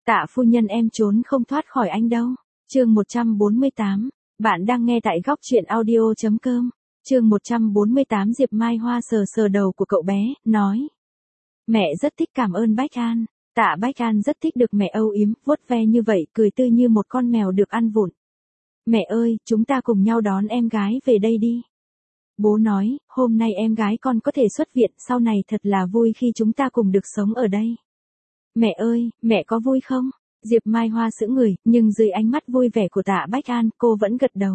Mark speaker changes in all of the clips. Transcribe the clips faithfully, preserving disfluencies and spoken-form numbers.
Speaker 1: Tạ phu nhân em trốn không thoát khỏi anh đâu. Chương một trăm bốn mươi tám. Bạn đang nghe tại góc truyện audio chấm com. Chương một trăm bốn mươi tám. Diệp Mai Hoa sờ sờ đầu của cậu bé, nói. Mẹ rất thích cảm ơn Bách An. Tạ Bách An rất thích được mẹ âu yếm, vuốt ve như vậy, cười tươi như một con mèo được ăn vụng. Mẹ ơi, chúng ta cùng nhau đón em gái về đây đi. Bố nói, hôm nay em gái con có thể xuất viện, sau này thật là vui khi chúng ta cùng được sống ở đây. Mẹ ơi, mẹ có vui không? Diệp Mai Hoa sững người, nhưng dưới ánh mắt vui vẻ của Tạ Bách An, cô vẫn gật đầu.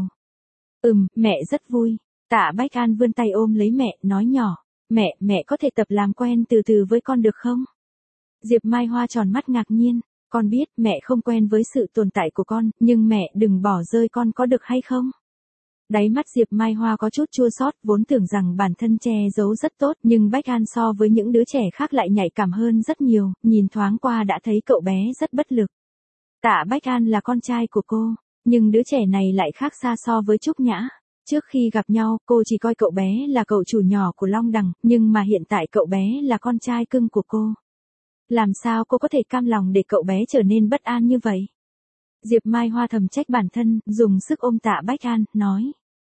Speaker 1: Ừm, mẹ rất vui. Tạ Bách An vươn tay ôm lấy mẹ, nói nhỏ. Mẹ, mẹ có thể tập làm quen từ từ với con được không? Diệp Mai Hoa tròn mắt ngạc nhiên. Con biết mẹ không quen với sự tồn tại của con, nhưng mẹ đừng bỏ rơi con có được hay không? Đáy mắt Diệp Mai Hoa có chút chua xót, vốn tưởng rằng bản thân che giấu rất tốt, nhưng Bách An so với những đứa trẻ khác lại nhạy cảm hơn rất nhiều, nhìn thoáng qua đã thấy cậu bé rất bất lực. Tạ Bách An là con trai của cô, nhưng đứa trẻ này lại khác xa so với Trúc Nhã. Trước khi gặp nhau, cô chỉ coi cậu bé là cậu chủ nhỏ của Long Đằng, nhưng mà hiện tại cậu bé là con trai cưng của cô. Làm sao cô có thể cam lòng để cậu bé trở nên bất an như vậy? Diệp Mai Hoa thầm trách bản thân, dùng sức ôm Tạ Bách An, nói.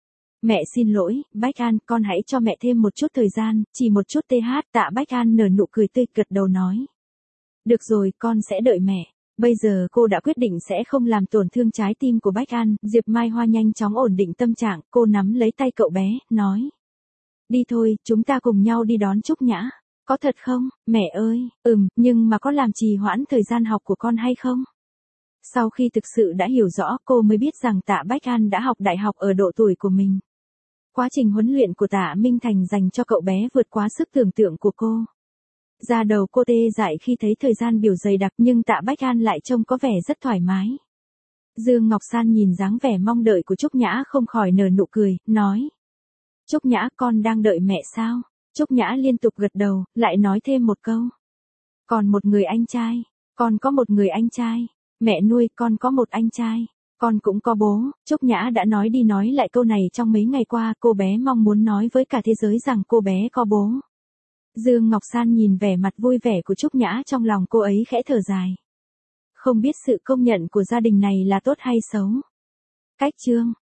Speaker 1: Mẹ xin lỗi, Bách An, con hãy cho mẹ thêm một chút thời gian, chỉ một chút th. Tạ Bách An nở nụ cười tươi, gật đầu nói. Được rồi, con sẽ đợi mẹ. Bây giờ cô đã quyết định sẽ không làm tổn thương trái tim của Bách An. Diệp Mai Hoa nhanh chóng ổn định tâm trạng, cô nắm lấy tay cậu bé, nói. Đi thôi, chúng ta cùng nhau đi đón Trúc Nhã. Có thật không, mẹ ơi? Ừm, nhưng mà có làm trì hoãn thời gian học của con hay không? Sau khi thực sự đã hiểu rõ, cô mới biết rằng Tạ Bách An đã học đại học ở độ tuổi của mình. Quá trình huấn luyện của Tạ Minh Thành dành cho cậu bé vượt quá sức tưởng tượng của cô. Da đầu cô tê dại khi thấy thời gian biểu dày đặc, nhưng Tạ Bách An lại trông có vẻ rất thoải mái. Dương Ngọc San nhìn dáng vẻ mong đợi của Trúc Nhã không khỏi nở nụ cười, nói. Trúc Nhã, con đang đợi mẹ sao? Trúc Nhã liên tục gật đầu, lại nói thêm một câu. Còn một người anh trai, con có một người anh trai. Mẹ nuôi, con có một anh trai. Con cũng có bố. Trúc Nhã đã nói đi nói lại câu này trong mấy ngày qua, cô bé mong muốn nói với cả thế giới rằng cô bé có bố. Dương Ngọc San nhìn vẻ mặt vui vẻ của Trúc Nhã, trong lòng cô ấy khẽ thở dài. Không biết sự công nhận của gia đình này là tốt hay xấu. Cách chương